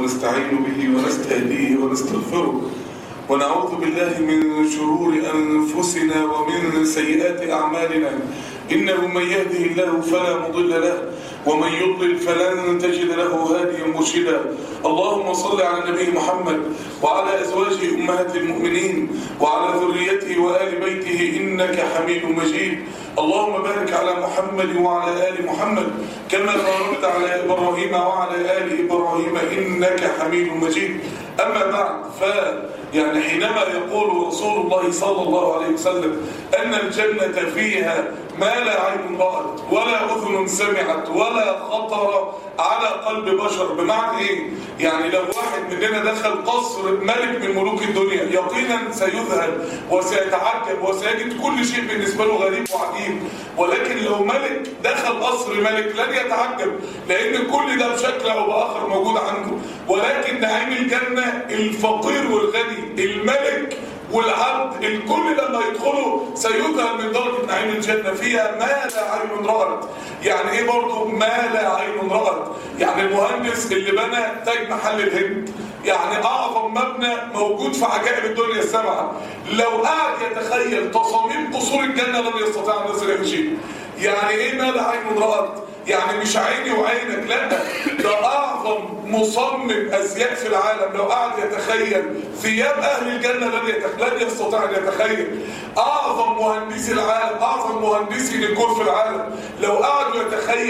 ونستعين به ونستهديه ونستغفره ونعوذ بالله من شرور أنفسنا ومن سيئات أعمالنا. إنه من يهده الله فلا مضل له ومن يضلل فلن تجد له هاديا مرشدا. اللهم صل على النبي محمد وعلى أزواجه أمهات المؤمنين وعلى ذريته وآل بيته إنك حميد مجيد. اللهم بارك على محمد وعلى آل محمد كما باركت على إبراهيم وعلى آل إبراهيم إنك حميد مجيد. أما بعد، حينما يقول رسول الله صلى الله عليه وسلم أن الجنة فيها ما لا عين رأت ولا أذن سمعت ولا خطر على قلب بشر، بمعنى إيه؟ يعني لو واحد مننا دخل قصر ملك من ملوك الدنيا يقينا سيذهل وسيتعجب وسيجد كل شيء بالنسبة له غريب وعجيب، ولكن لو ملك دخل قصر ملك لن يتعجب لأن كل ده بشكل أو بآخر موجود عنده. ولكن نعيم الجنة الفقير والغني، الملك والعبد، الكل لما يدخلوا سيذهل من درجة نعيم الجنة. فيها ما لا عين رأت. يعني ايه برضو ما لا عين رأت؟ يعني المهندس اللي بنى تاج محل الهند، يعني اعظم مبنى موجود في عجائب الدنيا السبعة، لو قعد يتخيل تصاميم قصور الجنة لن يستطيع ان يصل الى شيء. يعني ايه ما لا عين رأت؟ يعني مش عيني وعينك، لا، ده اعظم مصمم ازياء في العالم لو قعد يتخيل ثياب اهل الجنه لن يستطيع ان يتخيل. اعظم مهندسي العالم، اعظم مهندسي ديكور في العالم لو قعدوا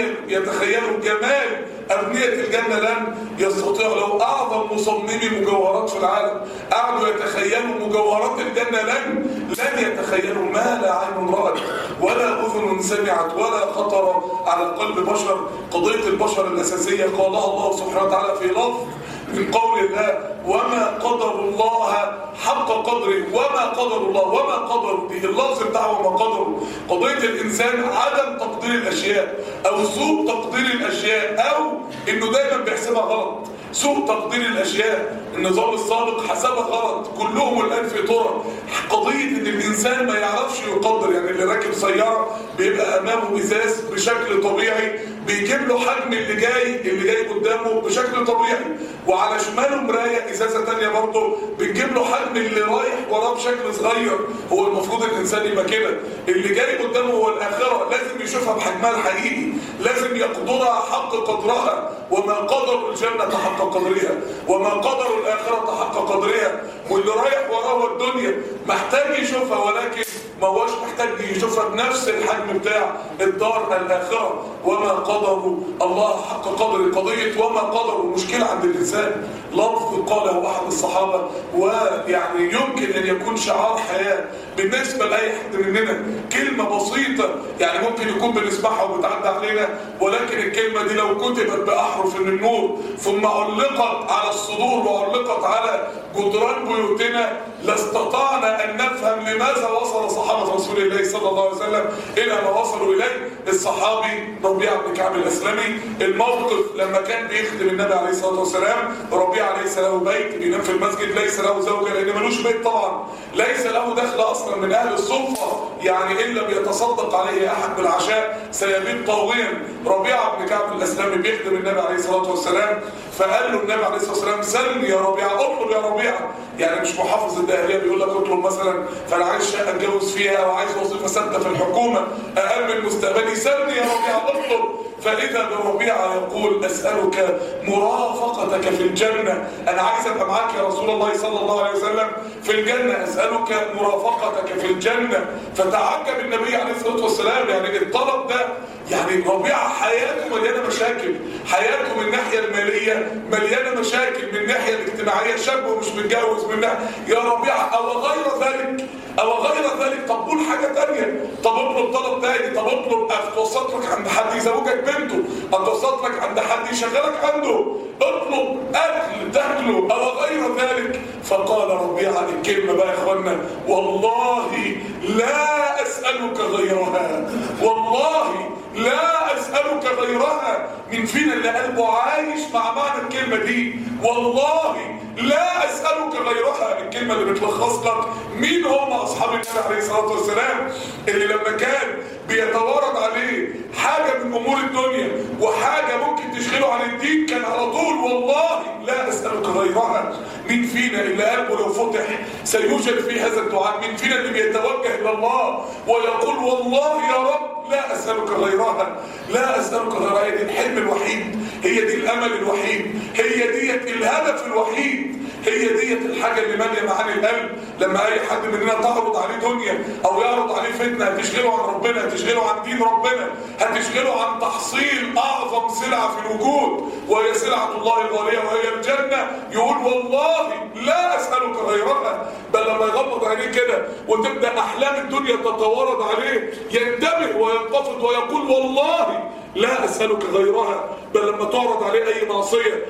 يتخيلوا جمال ابنيه الجنه لن يستطيعوا. لو اعظم مصممي مجوهرات في العالم قعدوا يتخيلوا مجوهرات الجنه لن يتخيلوا ما لا عين رأت ولا اذن سمعت ولا خطر على قلب بشر. قضيه البشر الاساسيه قالها الله سبحانه وتعالى في لفظ من قول الله وما قدر الله حق قدره. وما قدر الله، وما قدر دي اللفظ بتاعه وما قدره. قضية الإنسان عدم تقدير الأشياء أو سوء تقدير الأشياء أو إنه دايما بيحسبها غلط. سوء تقدير الأشياء، النظام السابق حسبها غلط، كلهم الآن في طرق. قضية إن الإنسان ما يعرفش يقدر، يعني اللي راكب سيارة بيبقى أمامه إزاز بشكل طبيعي بيجيب له حجم اللي جاي قدامه بشكل طبيعي، وعلى شماله مراية إزازة تانية برضه بتجيب له حجم اللي رايح وراه بشكل صغير. هو المفروض الإنسان يبقى كده، اللي جاي قدامه هو الآخرة لازم يشوفها بحجمها الحقيقي، لازم يقدرها حق قدرها. وما قدر الجنة حق قدرها وما قدر الآخرة حق قدرها. واللي رايح وراه الدنيا محتاج يشوفها، ولكن ما هوش محتاج يشوفها بنفس الحجم بتاع الدار الآخرة. وما قدروا الله حق قدره. قضية وما قدروا مشكلة عند الإنسان. لفظ قاله أحد الصحابة ويعني يمكن أن يكون شعار حياة بالنسبة لأي حد مننا. كلمة بسيطة يعني ممكن يكون بنسمعها وبتعدى علينا، ولكن الكلمة دي لو كتبت بأحرف من النور ثم علقت على الصدور وعلقت على جدران بيوتنا لاستطعنا أن نفهم لماذا وصل صحابة رسول الله صلى الله عليه وسلم إلى ما وصلوا إليه. الصحابي ربيعة بن كعب الأسلمي، الموقف لما كان بيخدم النبي عليه الصلاة والسلام. ربيعة ليس له بيت، بينام في المسجد، ليس له زوجة لأن ملوش بيت طبعا، ليس له دخل أصلا من أهل الصفة، يعني إن لم يتصدق عليه أحد بالعشاء سيبيت طاويا. ربيعة بن كعب الأسلمي بيخدم النبي عليه الصلاة والسلام، فقال له النبي عليه الصلاة والسلام سلم يا ربيعة، اطلب يا ربيعة. يعني مش محافظ الداهلية بيقول لك اطلب مثلا فأنا عايز شقة اتجوز فيها أو عايز وظيفة ثابتة في الحكومة أأمن مستقبلي، سلني يا ربيعة اطلب. فإذا بربيعة يقول أسألك مرافقتك في الجنة، أنا عايز أبقى معاك يا رسول الله صلى الله عليه وسلم في الجنة، أسألك مرافقتك في الجنة. فتعجب النبي عليه الصلاة والسلام، يعني الطلب ده، يعني ربيعة حياته مليانة مشاكل، حياته من الناحية المالية مليانة مشاكل، من الناحية الاجتماعية شاب ومش متجوز، يا ربيعة أو غير ذلك أو غير ذلك. طب قول حاجة تانية، طب اطلب طلب تاني، طب اطلب أتوسط لك عند حد يزوجك بنته، أتوسط لك عند حد يشغلك عنده، اطلب أكل تاكله أو غير ذلك. فقال ربيعة الكلمة بقى يا إخوانا، والله لا أسألك غيرها، والله لا أسألك غيرها. من فينا اللي قلبه عايش مع معنى الكلمة دي، والله لا أسألك غيرها، الكلمة اللي بتلخص لك مين هم أصحاب النبي عليه الصلاة والسلام، اللي لما كان بيتوارد عليه حاجة من أمور الدنيا وحاجة ممكن تشغله عن الدين كان على طول والله لا أسألك غيرها. مين فينا اللي قلبه لو فتح سيوجد في هذا الدعاء؟ مين فينا اللي بيتوجه الى الله ويقول والله يا رب لا اسالك غيرها، لا اسالك غيرها؟ هي دي الحلم الوحيد، هي دي الامل الوحيد، هي ديت الهدف الوحيد، هي ديت الحاجه اللي ماليه معاني القلب. لما اي حد مننا تعرض عليه دنيا او يعرض عليه فتنه هتشغله عن ربنا، هتشغله عن دين ربنا، هتشغله عن تحصيل اعظم سلعه في الوجود وهي سلعه الله الغاليه وهي الجنه، يقول والله لا اسالك غيرها. بل لما يغمض عينيه كده وتبدا احلام الدنيا تتوارد عليه ينتبه وينتفض ويقول والله لا أسألك غيرها. بل لما تعرض عليه أي معصية،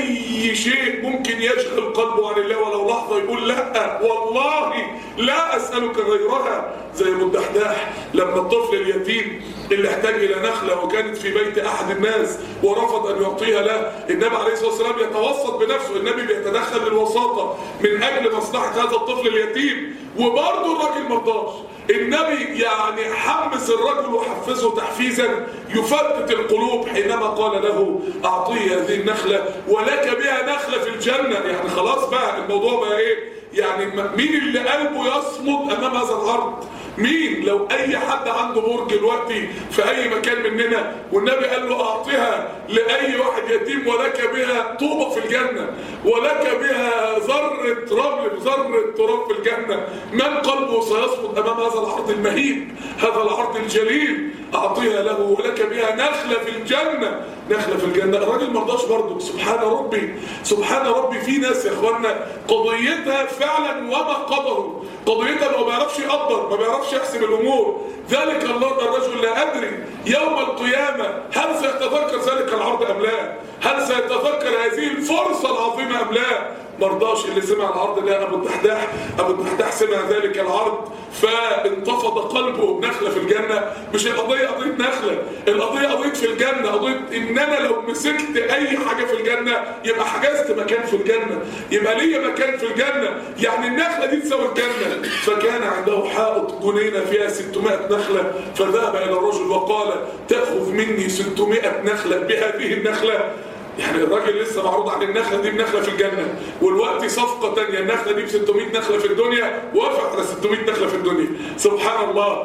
أي شيء ممكن يشغل قلبه عن الله ولو لحظة، يقول لا والله لا أسألك غيرها. زي أبو الدحداح لما الطفل اليتيم اللي احتاج إلى نخلة وكانت في بيت أحد الناس ورفض أن يعطيها له، النبي عليه الصلاة والسلام يتوسط بنفسه، النبي بيتدخل بالوساطة من أجل مصلحة هذا الطفل اليتيم، وبرضه الراجل مرضاش. النبي يعني حمس الرجل وحفزه تحفيزا يفتت القلوب حينما قال له اعطيه هذه النخله ولك بها نخله في الجنه. يعني خلاص بقى الموضوع بقى ايه؟ يعني مين اللي قلبه يصمد امام هذا العرض؟ مين؟ لو اي حد عنده برج دلوقتي في اي مكان مننا والنبي قال له اعطيها لاي واحد يتيم ولك بها طوبه في الجنه، ولك بها ذره رمل ذره تراب في الجنه، من قلبه سيصمد امام هذا العرض المهيب، هذا العرض الجليل؟ اعطيها له ولك بها نخله في الجنه، نخله في الجنه. الراجل ما رضاش برضه. سبحان ربي، سبحان ربي. في ناس يا اخوانا قضيتها فعلا وما قدره، قضيتها ما بيعرفش يقدر، ما بيعرفش يحسب الامور. ذلك الرجل لا ادري يوم القيامه هل سيتذكر ذلك العرض ام لا؟ هل سيتذكر هذه الفرصه العظيمه ام لا؟ مرضاش. اللي سمع العرض ده ابو الدحداح سمع ذلك العرض فانتفض قلبه. نخله في الجنه، مش القضيه قضيه نخله، القضيه قضيه في الجنه، قضيه ان انا لو مسكت اي حاجه في الجنه يبقى حجزت مكان في الجنه، يبقى ليا مكان في الجنه. يعني النخله دي تساوي الجنه. فكان عنده حائط جنينه فيها 600 نخله، فذهب الى الرجل وقال تاخذ مني 600 نخله بهذه النخله؟ يعني الراجل لسه معروض على النخله دي بنخله في الجنه، والوقت صفقه ثانيه النخله دي ب 600 نخله في الدنيا، وافق على 600 نخله في الدنيا. سبحان الله.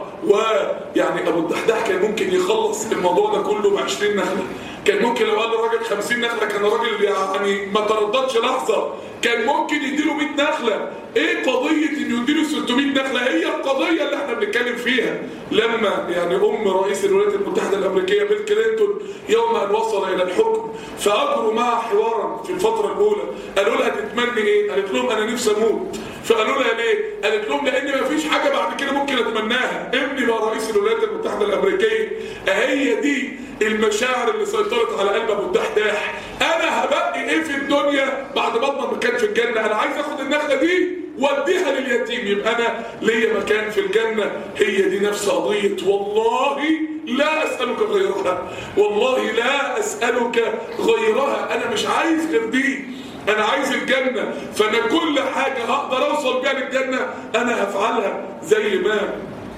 ويعني ابو الدحداح كان ممكن يخلص الموضوع ده كله ب 20 نخله، كان ممكن لو قال للراجل 50 نخله كان الراجل يعني ما ترددش لحظه، كان ممكن يديله 100 نخله. ايه قضيه انه يديله 600 نخله؟ هي القضيه اللي احنا بنتكلم فيها. لما يعني رئيس الولايات المتحده الامريكيه بيل كلينتون يوم ان وصل الى الحكم فاجروا معها حوارا في الفتره الاولى، قالوا لها تتمني ايه؟ قالت لهم انا نفسي اموت. فقالوا لها ليه؟ قالت لهم لان ما فيش حاجه بعد كده ممكن اتمناها، ابني بقى رئيس الولايات المتحده الامريكيه. هي دي المشاعر اللي سيطرت على قلب ابو الدحداح. انا هبقي ايه في الدنيا بعد ما اضمن مكان في الجنه؟ انا عايز اخد النخله دي واديها لليتيم يبقى انا ليا مكان في الجنه. هي دي نفس قضيه والله لا اسالك غيرها، والله لا اسالك غيرها. انا مش عايز غير دي، انا عايز الجنه. فانا كل حاجه هقدر اوصل بيها للجنه انا هفعلها. زي ما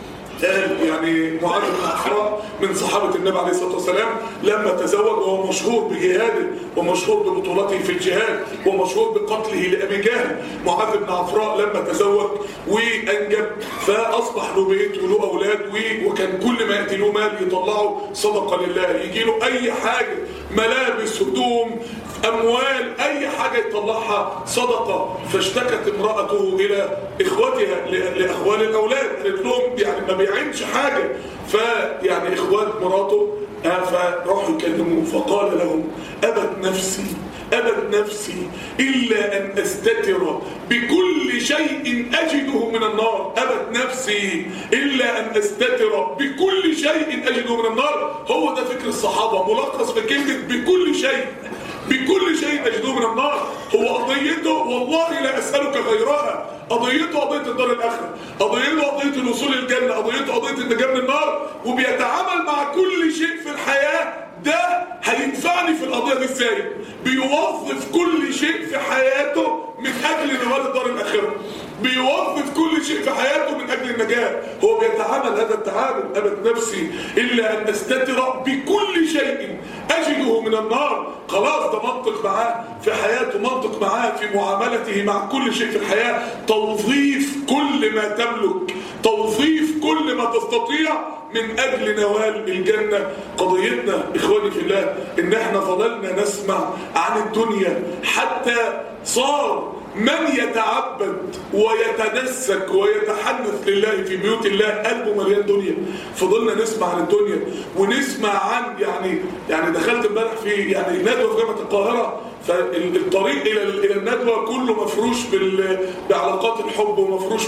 قال يعني معاذ بن عفراء من صحابة النبي عليه الصلاة والسلام لما تزوج وهو مشهور بجهاده ومشهور ببطولته في الجهاد ومشهور بقتله لأبي جهل. معاذ بن عفراء لما تزوج وأنجب فأصبح له بيت وله أولاد وكان كل ما يأتي له مال يطلعه صدقة لله، يجي له أي حاجة ملابس هدوم أموال أي حاجة يطلعها صدقة. فاشتكت امرأته إلى إخوتها لأخوال الأولاد، قالت لهم يعني ما بيعينش حاجة. فيعني إخوات مراته فراحوا يكلموه فقال لهم أبت نفسي إلا أن أستتر بكل شيء أجده من النار. أبت نفسي إلا أن أستتر بكل شيء أجده من النار. هو ده فكر الصحابة ملخص في كلمة بكل شيء، بكل شيء أجده من النار. هو قضيته والله لا أسألك غيرها، قضيته قضية الدار الآخرة، قضيته قضية الوصول الجنة، قضيته قضية النجاة من النار. وبيتعامل مع كل شيء في الحياة ده هينفعني في القضية دي ازاي؟ بيوظف كل شيء في حياته من أجل نوال الدار الآخرة. بيوظف كل شيء في حياته من اجل النجاة. هو بيتعامل هذا التعامل: ابد نفسي الا ان استتر بكل شيء اجده من النار. خلاص ده منطق معاه في حياته، منطق معاه في معاملته مع كل شيء في الحياة. توظيف كل ما تملك، توظيف كل ما تستطيع من اجل نوال الجنة. قضيتنا اخواني في الله ان احنا ظللنا نسمع عن الدنيا حتى صار من يتعبد ويتنسك ويتحنث لله في بيوت الله قلبه مليان دنيا. فضلنا نسمع عن الدنيا ونسمع عن يعني دخلت امبارح في يعني ندوه في جامعه القاهره، فالطريق الى الندوه كله مفروش بعلاقات الحب ومفروش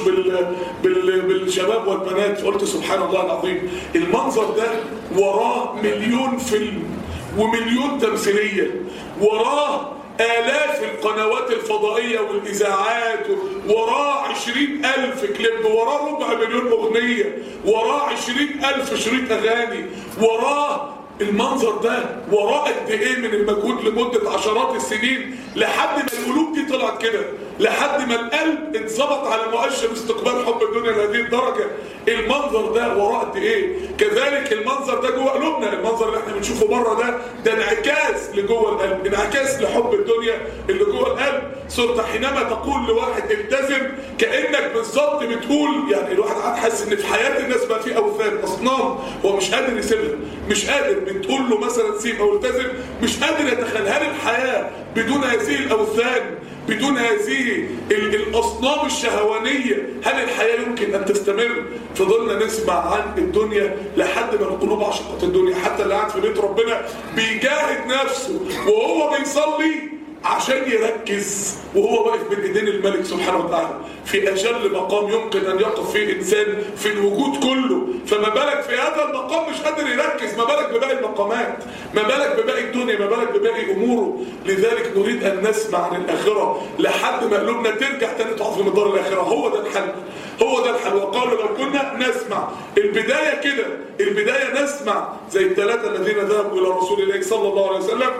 بالشباب والبنات. فقلت سبحان الله العظيم، المنظر ده وراه مليون فيلم ومليون تمثيليه، وراه آلاف القنوات الفضائية والإذاعات، وراه 20,000 كليب، وراه 250,000 أغنية، وراه 20,000 شريط أغاني، وراه المنظر ده، وراه قد إيه من المجهود لمدة عشرات السنين لحد ما القلوب دي طلعت كده، لحد ما القلب اتظبط على مؤشر استقبال حب الدنيا لهذه الدرجة. المنظر ده وراه قد إيه. كذلك المنظر ده جوه قلوبنا، المنظر اللي احنا بنشوفه بره ده انعكاس لجوه القلب، انعكاس لحب الدنيا اللي جوه القلب. صرت حينما تقول لواحد التزم كأنك بالظبط بتقول، يعني الواحد قاعد حاسس ان في حياة الناس بقى في اوثان اصنام هو مش قادر يسيبها، مش قادر. بتقول له مثلا سيب او التزم، مش قادر يتخيل. هل الحياة بدون هذه الاوثان، بدون هذه الاصنام الشهوانية، هل الحياة يمكن ان تستمر؟ فضلنا نسمع عن الدنيا لحد ما القلوب عشقت الدنيا. حتى اللي قاعد في بيت ربنا بيجاهد نفسه وهو بيصلي عشان يركز وهو واقف بين ايدين الملك سبحانه وتعالى في اجل مقام يمكن ان يقف فيه انسان في الوجود كله. فما بالك في هذا المقام مش قادر يركز، ما بالك بباقي المقامات، ما بالك بباقي الدنيا، ما بالك بباقي اموره. لذلك نريد ان نسمع عن الاخره لحد ما قلوبنا ترجع تاني تعظم الدار الاخره. هو ده الحل، هو ده الحل. وقالوا لو كنا نسمع. البدايه كده، البدايه نسمع زي الثلاثه الذين ذهبوا الى رسول الله صلى الله عليه وسلم،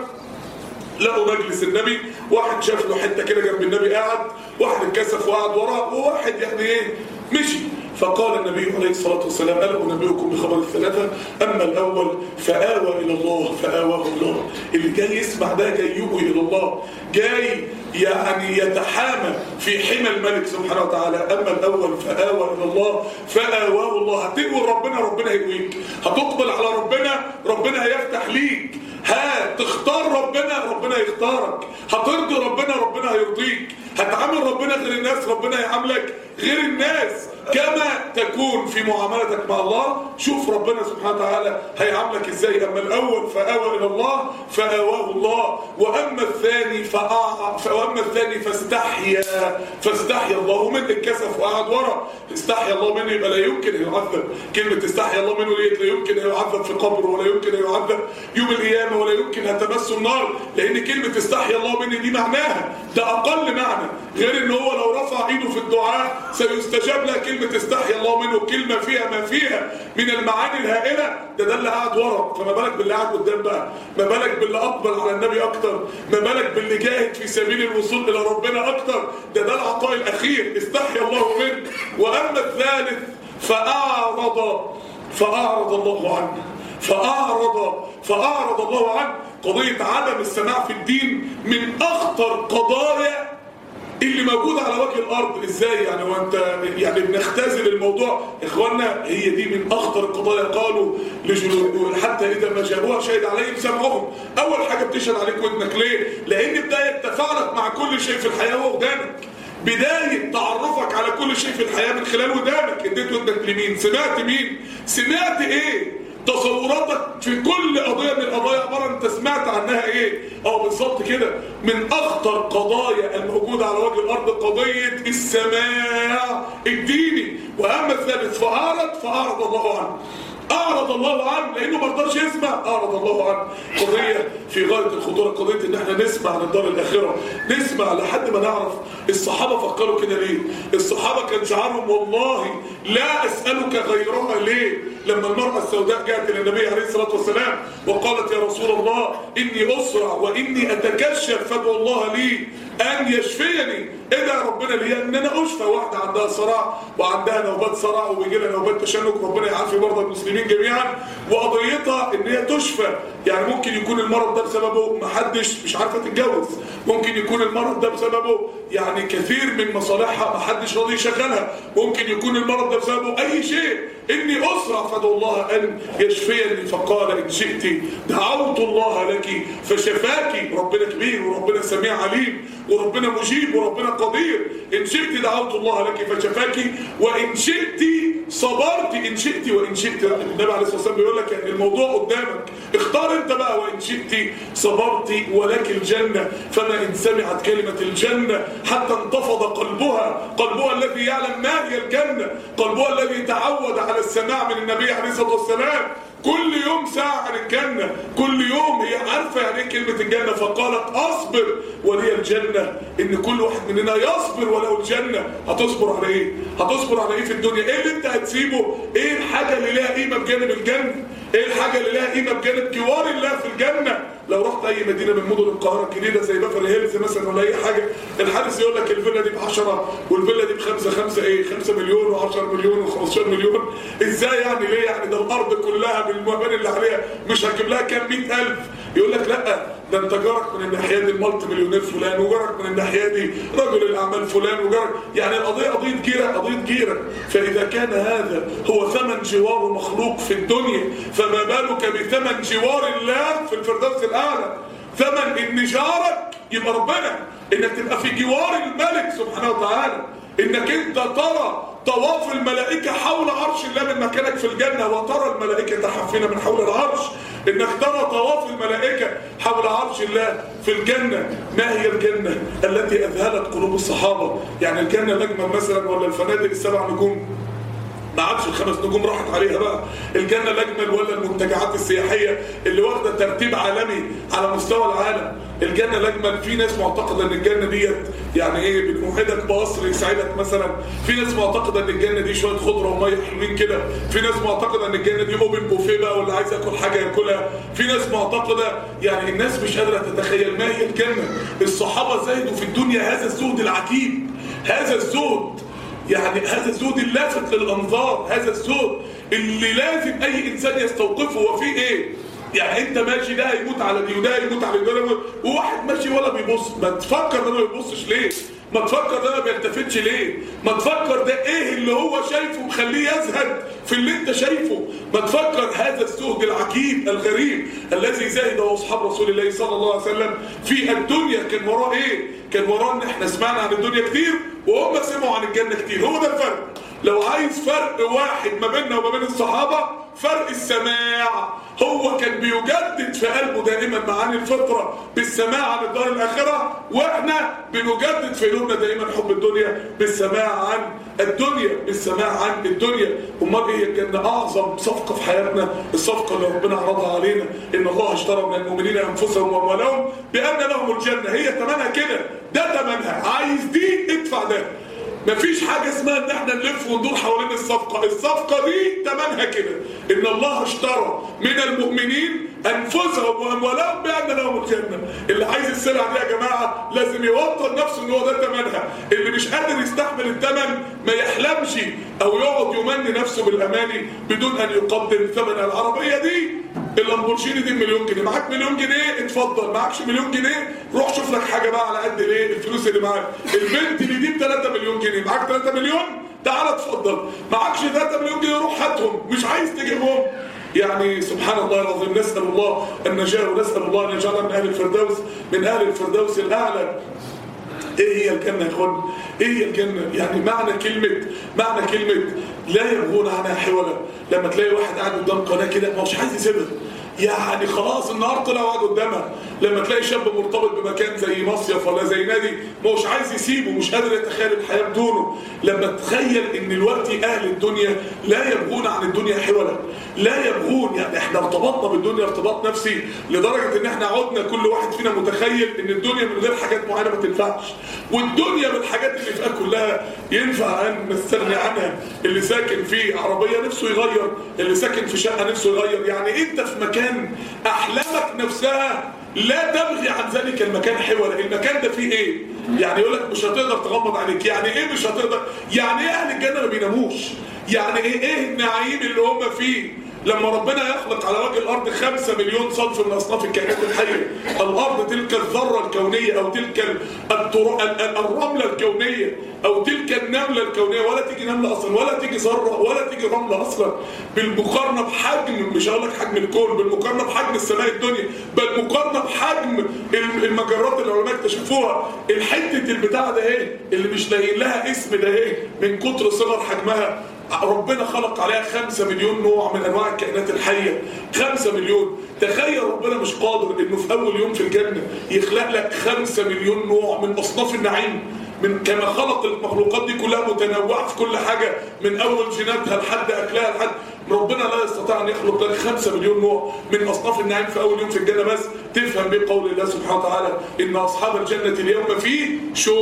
لقوا مجلس النبي، واحد شاف له حته كده جنب النبي قاعد، واحد اتكسف وقعد وراه، وواحد يعني ايه مشي. فقال النبي عليه الصلاه والسلام: الا انبئكم بخبر الثلاثه، اما الاول فآوى الى الله فآواه الله. اللي جاي يسمع ده جاي يؤوي الى الله، جاي يعني يتحامى في حمى الملك سبحانه وتعالى. اما الاول فآوى الى الله فآواه الله. هتقوى ربنا، ربنا هيقويك. هتقبل على ربنا، ربنا هيفتح ليك. هتختار ربنا، ربنا هيختارك. هترضي ربنا، ربنا هيرضيك. هتعامل ربنا غير الناس، ربنا هيعاملك غير الناس. كما تكون في معاملتك مع الله، شوف ربنا سبحانه وتعالى هيعاملك ازاي. اما الاول فآوى الى الله فآواه الله، واما الثاني فاستحيا الله منه. اتكسف وقعد ورا، استحيا الله منه، يبقى لا يمكن ان يعذب. كلمه استحيا الله منه لا يمكن ان يعذب في قبره، ولا يمكن ان يعذب يوم القيامه، ولا يمكن ان تمسه النار. لان كلمه استحيا الله منه دي معناها ده اقل معنى، غير ان هو لو رفع ايده في الدعاء سيستجاب له. كلمه استحيا الله منه كلمه فيها ما فيها من المعاني الهائله. ده اللي قاعد ورا، فما بالك باللي قاعد قدام بقى، ما بالك باللي اقبل على النبي اكتر، ما بالك باللي جاهد في سبيل الوصول الى ربنا اكتر. ده العطاء الاخير، استحيا الله منه. واما الثالث فاعرض الله عنه، فاعرض الله عنه. قضيه عدم السماع في الدين من اخطر قضايا اللي موجود على وجه الارض. ازاي يعني وانت يعني بنختزل الموضوع؟ اخواننا هي دي من اخطر القضايا. قالوا لجلود حتى اذا ما جابوها شهد عليهم سمعهم. اول حاجه بتشهد عليك ودنك. ليه؟ لان بدايه تفاعلك مع كل شيء في الحياه هو ودانك. بدايه تعرفك على كل شيء في الحياه من خلال ودانك. اديت ودنك لمين؟ سمعت مين؟ سمعت ايه؟ تصوراتك في كل قضية من القضايا عبارة انت سمعت عنها ايه؟ بالظبط كده. من اخطر قضايا الموجودة على وجه الارض قضية السماع الديني. واما الثالث فاعرض الله عنه. اعرض الله عنه لانه ما رضاش يسمع، اعرض الله عنه. قضيه في غايه الخطوره، قضيه ان احنا نسمع عن الدار الاخره، نسمع لحد ما نعرف. الصحابه فكروا كده ليه؟ الصحابه كان شعارهم والله لا اسالك غيرها. ليه؟ لما المراه السوداء جاءت الى النبي عليه الصلاه والسلام وقالت: يا رسول الله اني اسرع واني اتكشف، فادعو الله لي ان يشفيني. ايه ده يا ربنا ليه؟ ان انا اشفى. واحده عندها صرع وعندها نوبات صرع وبيجي لها نوبات تشنج، ربنا يعافي مرضى المسلمين جميعا، وقضيتها ان هي تشفى. يعني ممكن يكون المرض ده بسببه محدش مش عارفه تتجوز، ممكن يكون المرض ده بسببه يعني كثير من مصالحها محدش راضي يشغلها، ممكن يكون المرض ده بسببه اي شيء. اني اسرع فادعو الله ان يشفيني، فقال ان شئت دعوت الله لك فشفاكي. ربنا كبير وربنا سميع عليم وربنا مجيب وربنا قدير. ان شئت دعوت الله لك فشفاكي وان شئت صبرت. ان شئت وان شئت، النبي عليه الصلاه والسلام بيقول لك يعني الموضوع قدامك، اختار انت بقى. وان شئت صبرت ولك الجنه. فما ان سمعت كلمه الجنه حتى انتفض قلبها الذي يعلم ما هي الجنه، قلبها الذي تعود على السماع من النبي عليه الصلاه والسلام كل يوم ساعة عن الجنة، كل يوم هي عارفة يعني ايه كلمة الجنة. فقالت اصبر ولي الجنة. ان كل واحد مننا يصبر وله الجنة. هتصبر على ايه؟ هتصبر على ايه في الدنيا؟ ايه اللي انت هتسيبه؟ ايه الحاجة اللي لها قيمة بجانب الجنة؟ ايه الحاجة اللي لها قيمة بجانب جوار الله في الجنة؟ لو رحت اي مدينة من مدن القاهرة الجديدة زي بافر هيلز مثلا ولا اي حاجة، الحارس يقول لك الفيلا دي ب10 والفيلا دي ب5 مليون و10 مليون و15 مليون. ازاي يعني؟ ليه يعني؟ ده الارض كلها بالمباني اللي عليها مش هتجيب لها كام 100,000. يقول لك لا، ده انت جارك من الناحيه دي المالتي مليونير فلان، وجارك من الناحيه دي رجل الاعمال فلان، وجارك يعني القضيه قضيه جيره. فاذا كان هذا هو ثمن جوار مخلوق في الدنيا، فما بالك بثمن جوار الله في الفردوس الاعلى. ثمن ان جارك يبقى ربنا، انك تبقى في جوار الملك سبحانه وتعالى، انك انت ترى طواف الملائكة حول عرش الله من مكانك في الجنة، وترى الملائكة حافين من حول العرش. انك ترى طواف الملائكة حول عرش الله في الجنة. ما هي الجنة التي اذهلت قلوب الصحابة؟ يعني الجنة الاجمل مثلا ولا الفنادق ال7 نجوم؟ ما عادش ال5 نجوم راحت عليها بقى. الجنة الاجمل ولا المنتجعات السياحية اللي واخدة ترتيب عالمي على مستوى العالم؟ الجنة الاجمل. في ناس معتقدة ان الجنة ديت يعني ايه، بنوعدك بقصر يسعدك مثلا. في ناس معتقدة ان الجنة دي شوية خضرة ومية حلوين كده. في ناس معتقدة ان الجنة دي اوبن بوفيه بقى، واللي عايز ياكل حاجة ياكلها. في ناس معتقدة يعني الناس مش قادرة تتخيل ما هي الجنة. الصحابة زهدوا في الدنيا هذا الزهد العجيب، هذا الزهد يعني هذا الزهد اللافت للانظار، هذا الزهد اللي لازم اي انسان يستوقفه. وفيه ايه؟ يعني انت ماشي ده هيموت على دي وده هيموت على ده، وواحد ماشي ولا بيبص. ما تفكر ده ما بيبصش ليه؟ ما تفكر ده ما بيلتفتش ليه؟ ما تفكر ده ايه اللي هو شايفه مخليه يزهد في اللي انت شايفه؟ ما تفكر هذا الزهد العجيب الغريب الذي زهد اصحاب رسول الله صلى الله عليه وسلم في الدنيا. كان وراه ايه؟ كان وراه ان احنا سمعنا عن الدنيا كتير وهم سمعوا عن الجنة كتير. هو ده الفرق. لو عايز فرق واحد ما بيننا وما بين الصحابة، فرق السماع. هو كان بيجدد في قلبه دائما معاني الفطرة بالسماع عن الدار الآخرة، واحنا بنجدد في قلوبنا دائما حب الدنيا بالسماع عن الدنيا، بالسماع عن الدنيا. امال ايه الجنة؟ اعظم صفقة في حياتنا، الصفقة اللي ربنا عرضها علينا، ان الله اشترى من المؤمنين انفسهم واموالهم بان لهم الجنة. هي ثمنها كده، ده ثمنها. عايز دي ادفع ده. مفيش حاجة اسمها ان احنا نلف وندور حوالين الصفقة. الصفقة دي تمنها كده، ان الله اشترى من المؤمنين انفسهم واموالهم بان لهم الجنة. اللي عايز السلعة دي يا جماعة لازم يوطن نفسه ان هو ده تمنها. اللي مش قادر يستحمل الثمن ما يحلمش او يقعد يمني نفسه بالاماني بدون ان يقدم ثمن. العربية دي اللامبورجيني دي ب1,000,000 جنيه، معاك 1,000,000 جنيه اتفضل، معاكش 1,000,000 جنيه روح شوف لك حاجه بقى على قد الايه الفلوس اللي معاك. البنت اللي دي ب3 مليون جنيه، معاك 3 مليون تعال اتفضل، معاكش 3 مليون جنيه روح هاتهم، مش عايز تجيبهم. يعني سبحان الله العظيم. نسال الله النجاه ونسال الله ان يجعلنا من اهل الفردوس، من اهل الفردوس الاعلى. ايه هي الجنة يا اخوان؟ ايه هي الجنة؟ يعني معنى كلمة لا يبغون عنها حولا. لما تلاقي واحد قاعد قدام قناة كده ما هوش عايز يسيبها، يعني خلاص النهار طلع وقعد قدامها. لما تلاقي شاب مرتبط بمكان زي مصيف ولا زي نادي ما هوش عايز يسيبه، مش قادر يتخيل الحياة بدونه. لما تخيل ان الوقت اهل الدنيا لا يبغون عن الدنيا حولا، لا يبغون، يعني احنا ارتبطنا بالدنيا ارتباط نفسي لدرجة ان احنا عدنا كل واحد فينا متخيل ان الدنيا من غير حاجات معينة ما تنفعش، والدنيا من الحاجات اللي فيها كلها ينفع ان نستغني عنها. اللي ساكن في عربية نفسه يغير، اللي ساكن في شقة نفسه يغير. يعني انت في مكان احلامك نفسها لا تبغي عن ذلك المكان حولا. المكان ده فيه ايه؟ يعني يقول لك مش هتقدر تغمض عينيك. يعني ايه مش هتقدر؟ يعني ايه اهل الجنه ما بيناموش؟ يعني ايه النعيم اللي هم فيه لما ربنا يخلق على وجه الارض 5 مليون صنف من اصناف الكائنات الحيه. الارض تلك الذره الكونيه او تلك الرمله الكونيه او تلك النمله الكونيه، ولا تيجي نمله اصلا ولا تيجي ذره ولا تيجي رمله اصلا، بالمقارنه بحجم، مش هقول لك حجم الكون، بالمقارنه بحجم السماء الدنيا، بل مقارنه بحجم المجرات اللي العلماء اكتشفوها. الحته البتاع ده ايه اللي مش لاقيين لها اسم ده ايه من كتر صغر حجمها، ربنا خلق عليها 5 مليون نوع من انواع الكائنات الحيه. 5 مليون. تخيل ربنا مش قادر انه في اول يوم في الجنه يخلق لك 5 مليون نوع من اصناف النعيم، من كما خلق المخلوقات دي كلها متنوعه في كل حاجه، من اول جيناتها لحد اكلها لحد ربنا لا يستطيع ان يخلق لك 5 مليون نوع من اصناف النعيم في اول يوم في الجنه بس. تفهم بيه قول الله سبحانه وتعالى ان اصحاب الجنه اليوم في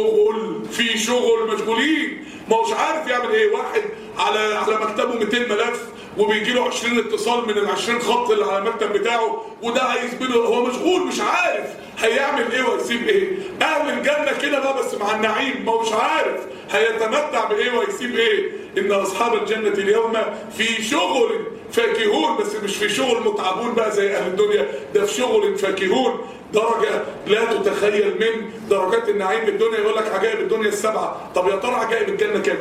شغل مشغولين. ما هوش عارف يعمل ايه. واحد على مكتبه 200 ملف وبيجي له 20 اتصال من ال 20 خط اللي على المكتب بتاعه، وده عايز منه، هو مشغول مش عارف هيعمل ايه ويسيب ايه. اهل الجنه كده بقى بس مع النعيم، ما هوش عارف هيتمتع بايه ويسيب ايه. ان اصحاب الجنه اليوم في شغل فاكهون، بس مش في شغل متعبون بقى زي اهل الدنيا، ده في شغل فاكهون. درجه لا تتخيل من درجات النعيم الدنيا. يقول لك عجائب الدنيا السبعه. طب يا ترى عجائب الجنه كام؟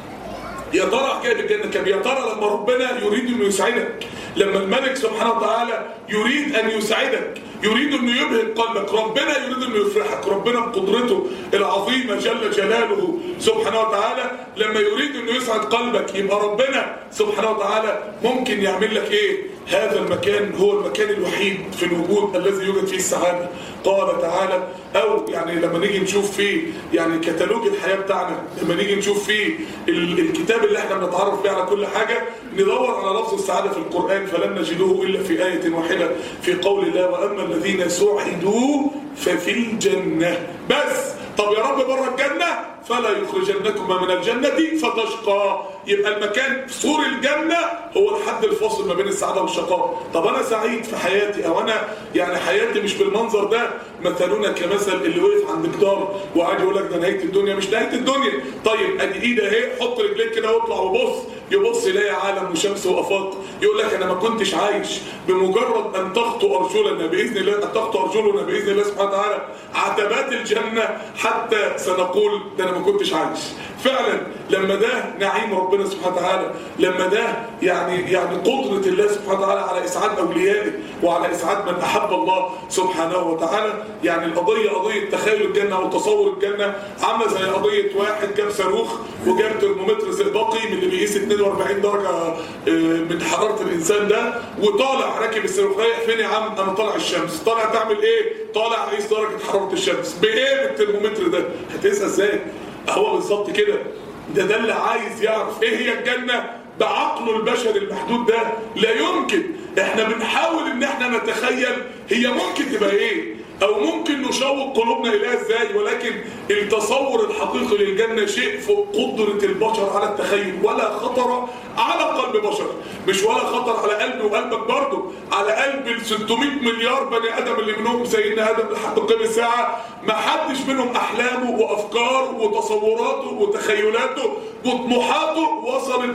يا ترى عجائب الجنه كام؟ يا ترى لما ربنا يريد انه يسعدك، لما الملك سبحانه وتعالى يريد ان يسعدك، يريد انه يبهج قلبك، ربنا يريد انه يفرحك، ربنا بقدرته العظيمه جل جلاله سبحانه وتعالى لما يريد انه يسعد قلبك، يبقى ربنا سبحانه وتعالى ممكن يعمل لك ايه؟ هذا المكان هو المكان الوحيد في الوجود الذي يوجد فيه السعاده. قال تعالى، او يعني لما نيجي نشوف فيه يعني كتالوج الحياه بتاعنا، لما نيجي نشوف فيه الكتاب اللي احنا بنتعرف بيه على كل حاجه، ندور على لفظ السعاده في القران فلن نجدوه الا في ايه واحده في قول الله واما الذين سعدوا ففي الجنه بس. طب يا رب بره الجنه فلا يخرجنكما من الجنه فتشقى. يبقى المكان في سور الجنه هو الحد الفاصل ما بين السعاده والشقاء. طب انا سعيد في حياتي او انا يعني حياتي مش بالمنظر ده، مثلنا كمثل اللي وقف عند جدار وقعد يقول لك ده نهايه الدنيا. مش نهايه الدنيا. طيب ادي ايده اهي، حط رجليك كده واطلع وبص، يبص يلاقي عالم وشمس وافاق. يقول لك انا ما كنتش عايش. بمجرد ان تخطو ارجلنا باذن الله، ان تخطو ارجلنا باذن الله سبحانه وتعالى عتبات الجنه حتى سنقول ده انا ما كنتش عايش. فعلا لما ده نعيم ربنا سبحانه وتعالى، لما ده يعني قدره الله سبحانه وتعالى على اسعاد اوليائه وعلى اسعاد من احب الله سبحانه وتعالى. يعني القضيه قضيه تخيل الجنه وتصور الجنه عامله زي قضيه واحد جاب صاروخ وجاب ترمومتر زئبقي من اللي بيقيس 42 درجه من حراره الانسان ده، وطالع راكب الصاروخ. رايح فين يا عم؟ انا طالع الشمس. طالع تعمل ايه؟ طالع اقيس درجه حراره الشمس. بايه بالترمومتر ده؟ هتقيسها ازاي؟ هو بالظبط كده. ده اللي عايز يعرف ايه هي الجنه بعقله البشري المحدود ده. لا يمكن. احنا بنحاول ان احنا نتخيل هي ممكن تبقى ايه او ممكن نشوق قلوبنا اليها ازاي، ولكن التصور الحقيقي للجنه شيء فوق قدره البشر على التخيل. ولا خطر على قلب بشر، مش ولا خطر على قلبي وقلبك برضه، على قلب ال 600 مليار بني ادم اللي منهم سيدنا ادم لحد قيام الساعه. ما حدش منهم احلامه وافكاره وتصوراته وتخيلاته وطموحاته وصلت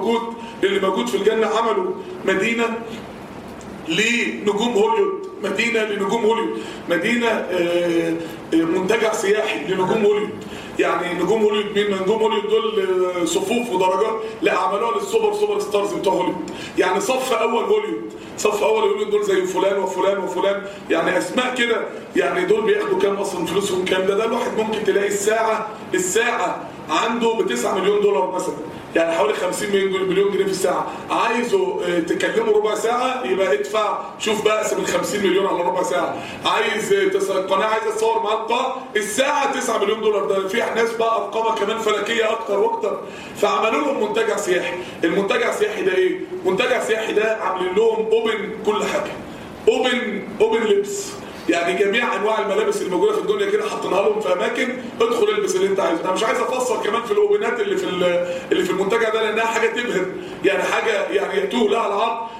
للي موجود في الجنه. عملوا مدينه لنجوم هوليوود، مدينة لنجوم هوليوود، مدينة منتجع سياحي لنجوم هوليوود. يعني نجوم هوليوود مين؟ نجوم هوليوود دول صفوف ودرجات، لا عملوها للسوبر ستارز بتوع هوليوود. يعني صف اول هوليوود، صف اول هوليوود دول زي فلان وفلان وفلان، يعني اسماء كده. يعني دول بياخدوا كام اصلا؟ فلوسهم كام؟ ده الواحد ممكن تلاقي الساعة عنده ب9 مليون دولار مثلا، يعني حوالي 50 مليون جنيه في الساعة. عايزه تكلمه ربع ساعة يبقى ادفع، شوف بقى اقسم ال 50 مليون على ربع ساعة. عايز القناة عايزة تصور معاه القناة، الساعة 9 مليون دولار. ده في ناس بقى ارقامها كمان فلكية اكتر واكتر. فعملوا لهم منتجع سياحي. المنتجع السياحي ده ايه؟ منتجع سياحي ده عاملين لهم اوبن كل حاجة، اوبن لبس، يعني جميع انواع الملابس اللي موجوده في الدنيا كده حاطينها لهم في اماكن، ادخل البس اللي انت عايزه. انا مش عايز افصل كمان في الاوبنات اللي في المنتجع ده لانها حاجه تبهر، يعني حاجه يعني يتوه لها العرض.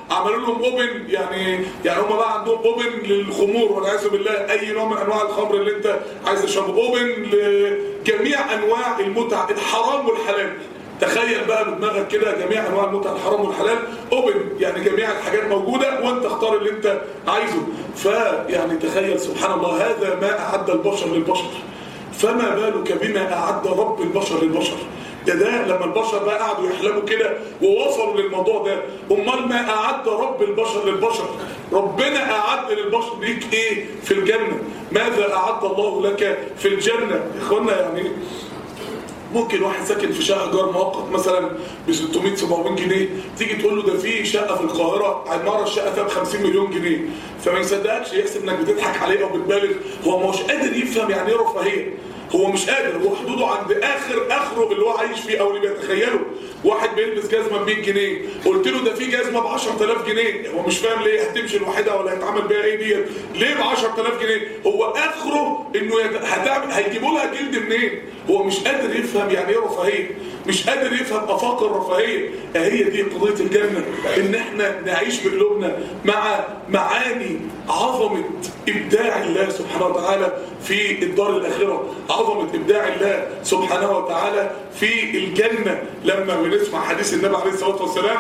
عملوا لهم اوبن، يعني هم بقى عندهم اوبن للخمور والعياذ بالله، اي نوع من انواع الخمر اللي انت عايز تشربه، اوبن لجميع انواع المتع الحرام والحلال. تخيل بقى بدماغك كده جميع انواع المتع الحرام والحلال اوبن، يعني جميع الحاجات موجوده وانت اختار اللي انت عايزه. فيعني تخيل سبحان الله، هذا ما اعد البشر للبشر، فما بالك بما اعد رب البشر للبشر. ده لما البشر بقى قعدوا يحلموا كده ووصلوا للموضوع ده، امال ما اعد رب البشر للبشر؟ ربنا اعد للبشر ليك ايه في الجنه؟ ماذا اعد الله لك في الجنه؟ يا اخوانا يعني ممكن واحد ساكن في شقه جار مؤقت مثلا ب 600 700 جنيه، تيجي تقول له ده في شقه في القاهره عماره الشقه فيها ب 50 مليون جنيه، فما يصدقكش، يحسب انك بتضحك عليه او بتبالغ. هو مش قادر يفهم يعني ايه رفاهيه، هو مش قادر، هو حدوده عند اخره اللي هو عايش فيه او اللي بيتخيله. واحد بيلبس جزمه ب 100 جنيه، قلت له ده في جزمه ب 10000 جنيه، هو مش فاهم ليه هتمشي لوحدها ولا هيتعمل بيها ايه ديت، ليه ب 10000 جنيه؟ هو اخره انه هيجيبوا لها جلد منين؟ هو مش قادر يفهم يعني ايه رفاهيه، مش قادر يفهم افاق الرفاهيه. هي دي قضيه الجنه، ان احنا نعيش بقلوبنا مع معاني عظمه ابداع الله سبحانه وتعالى في الدار الاخره، عظمه ابداع الله سبحانه وتعالى في الجنه. لما بنسمع حديث النبي عليه الصلاه والسلام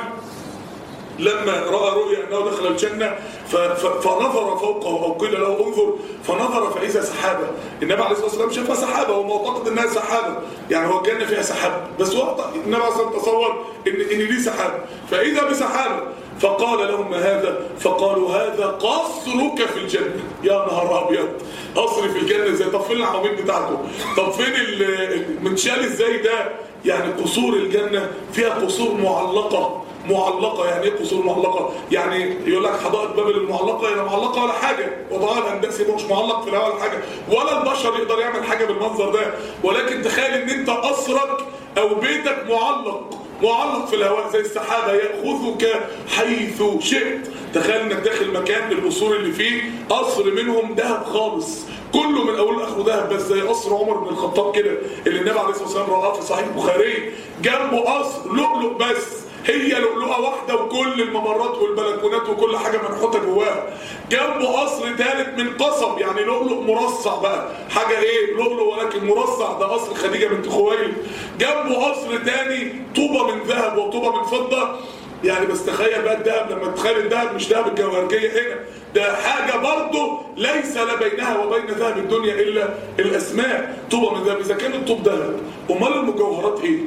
لما راى رؤيا انه دخل الجنه فنظر فوقه او قيل له انظر فنظر فاذا سحابه. النبي عليه الصلاه والسلام شافها سحابه وهو معتقد انها سحابه، يعني هو الجنه فيها سحاب، بس هو النبي عليه الصلاه والسلام تصور ان دي سحابه، فاذا بسحابه فقال لهم ما هذا؟ فقالوا هذا قصرك في الجنه. يا نهار ابيض، قصر في الجنه ازاي؟ طب فين العواميد بتاعته؟ طب فين المنشال ازاي ده؟ يعني قصور الجنه فيها قصور معلقه. يعني ايه قصور معلقه؟ يعني يقول لك حدائق بابل المعلقه، هي معلقه ولا حاجه، وضعها الهندسي مش معلق في الهواء ولا حاجه، ولا البشر يقدر يعمل حاجه بالمنظر ده. ولكن تخيل ان انت قصرك او بيتك معلق في الهواء زي السحابه، ياخذك حيث شئت. تخيل انك داخل مكان القصور اللي فيه قصر منهم ذهب خالص، كله من اوله لاخره ذهب، بس زي قصر عمر بن الخطاب كده اللي النبي عليه الصلاه والسلام رآه في صحيح البخاري، جنبه قصر لؤلؤ بس، هي لؤلؤه واحده وكل الممرات والبلكونات وكل حاجه منحوته جواها. جنبه قصر ثالث من قصب، يعني لؤلؤ مرصع بقى، حاجه ايه لؤلؤ ولكن مرصع، ده قصر خديجه بنت خويلد. جنبه قصر ثاني طوبه من ذهب وطوبه من فضه. يعني بس تخيل بقى الذهب، لما تتخيل الذهب مش ذهب الجوهرجيه هنا، ده حاجه برضه ليس بينها وبين ذهب الدنيا الا الاسماء. طوبه من ذهب، اذا كان الطوب ذهب امال المجوهرات ايه؟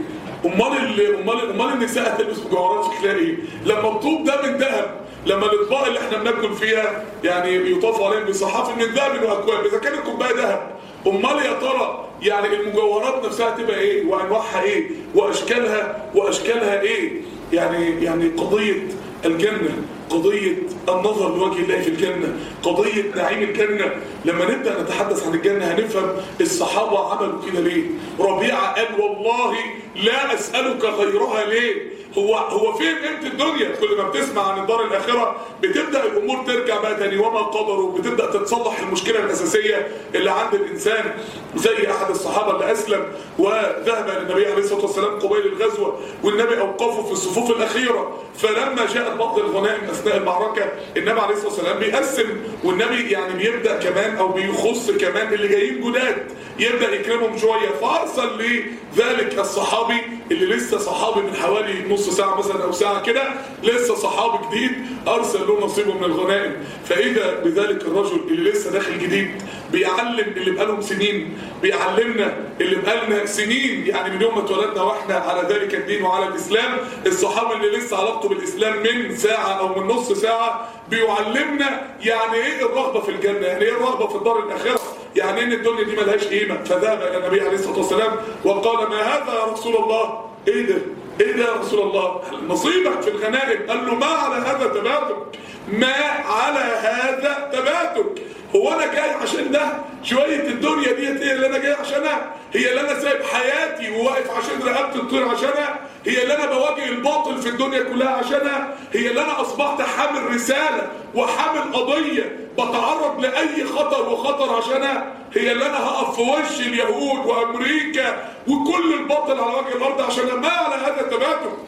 امال النساء هتلبس مجوهرات شكلها ايه؟ لما الطوب ده من ذهب، لما الاطباق اللي احنا بناكل فيها يعني يطاف عليهم بصحاف من ذهب واكواب، اذا كانت الكوبايه ذهب امال يا ترى يعني المجوهرات نفسها تبقى ايه؟ وانواعها ايه؟ واشكالها ايه؟ يعني قضيه الجنه، قضية النظر لوجه الله في الجنة، قضية نعيم الجنة. لما نبدأ نتحدث عن الجنة هنفهم الصحابة عملوا كده ليه. ربيعة قال والله لا أسألك غيرها ليه؟ هو فين قيمة الدنيا؟ كل ما بتسمع عن الدار الآخرة بتبدأ الأمور ترجع بقى تاني وما قدروا، بتبدأ تتصلح المشكلة الأساسية اللي عند الإنسان. زي أحد الصحابة اللي أسلم وذهب للنبي عليه الصلاة والسلام قبيل الغزوة، والنبي أوقفه في الصفوف الأخيرة، فلما جاءت بعض الغنائم أثناء المعركة النبي عليه الصلاة والسلام بيقسم، والنبي يعني بيبدأ كمان أو بيخص كمان اللي جايين جداد، يبدأ يكرمهم شوية. فأرسل لذلك الصحابي اللي لسه صحابي من حوالي نص ساعة مثلا أو ساعة كده، لسه صحابي جديد، أرسل له نصيبه من الغنائم. فإذا بذلك الرجل اللي لسه داخل جديد بيعلم اللي بقالهم سنين، بيعلمنا اللي بقالنا سنين، يعني من يوم ما اتولدنا واحنا على ذلك الدين وعلى الإسلام. الصحابي اللي لسه علاقته بالإسلام من ساعة أو من نص ساعة بيعلمنا يعني إيه الرغبة في الجنة، يعني إيه الرغبة في الدار الآخرة، يعني إن الدنيا دي ملهاش قيمة. فذهب إلى النبي عليه الصلاة والسلام وقال ما هذا يا رسول الله؟ إيه ده يا رسول الله؟ نصيبك في الغنائم. قال له ما على هذا تباتك، ما على هذا تباتك. هو انا جاي عشان ده؟ شويه الدنيا ديت هي اللي انا جاي عشانها؟ هي اللي انا سايب حياتي وواقف عشان رقبتي تطير عشانها؟ هي اللي انا بواجه الباطل في الدنيا كلها عشانها؟ هي اللي انا اصبحت حامل رساله وحامل قضيه بتعرض لاي خطر وخطر عشانها؟ هي اللي انا هقف في وش اليهود وامريكا وكل الباطل على وجه الارض عشانها؟ ما على هذا تباتك.